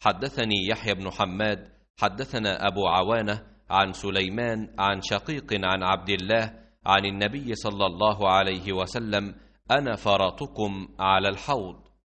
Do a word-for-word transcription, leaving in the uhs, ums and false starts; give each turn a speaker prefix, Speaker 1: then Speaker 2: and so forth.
Speaker 1: حدثني يحيى بن حماد حدثنا أبو عوانة عن سليمان عن شقيق عن عبد الله عن النبي صلى الله عليه وسلم: أنا فرطكم على الحوض.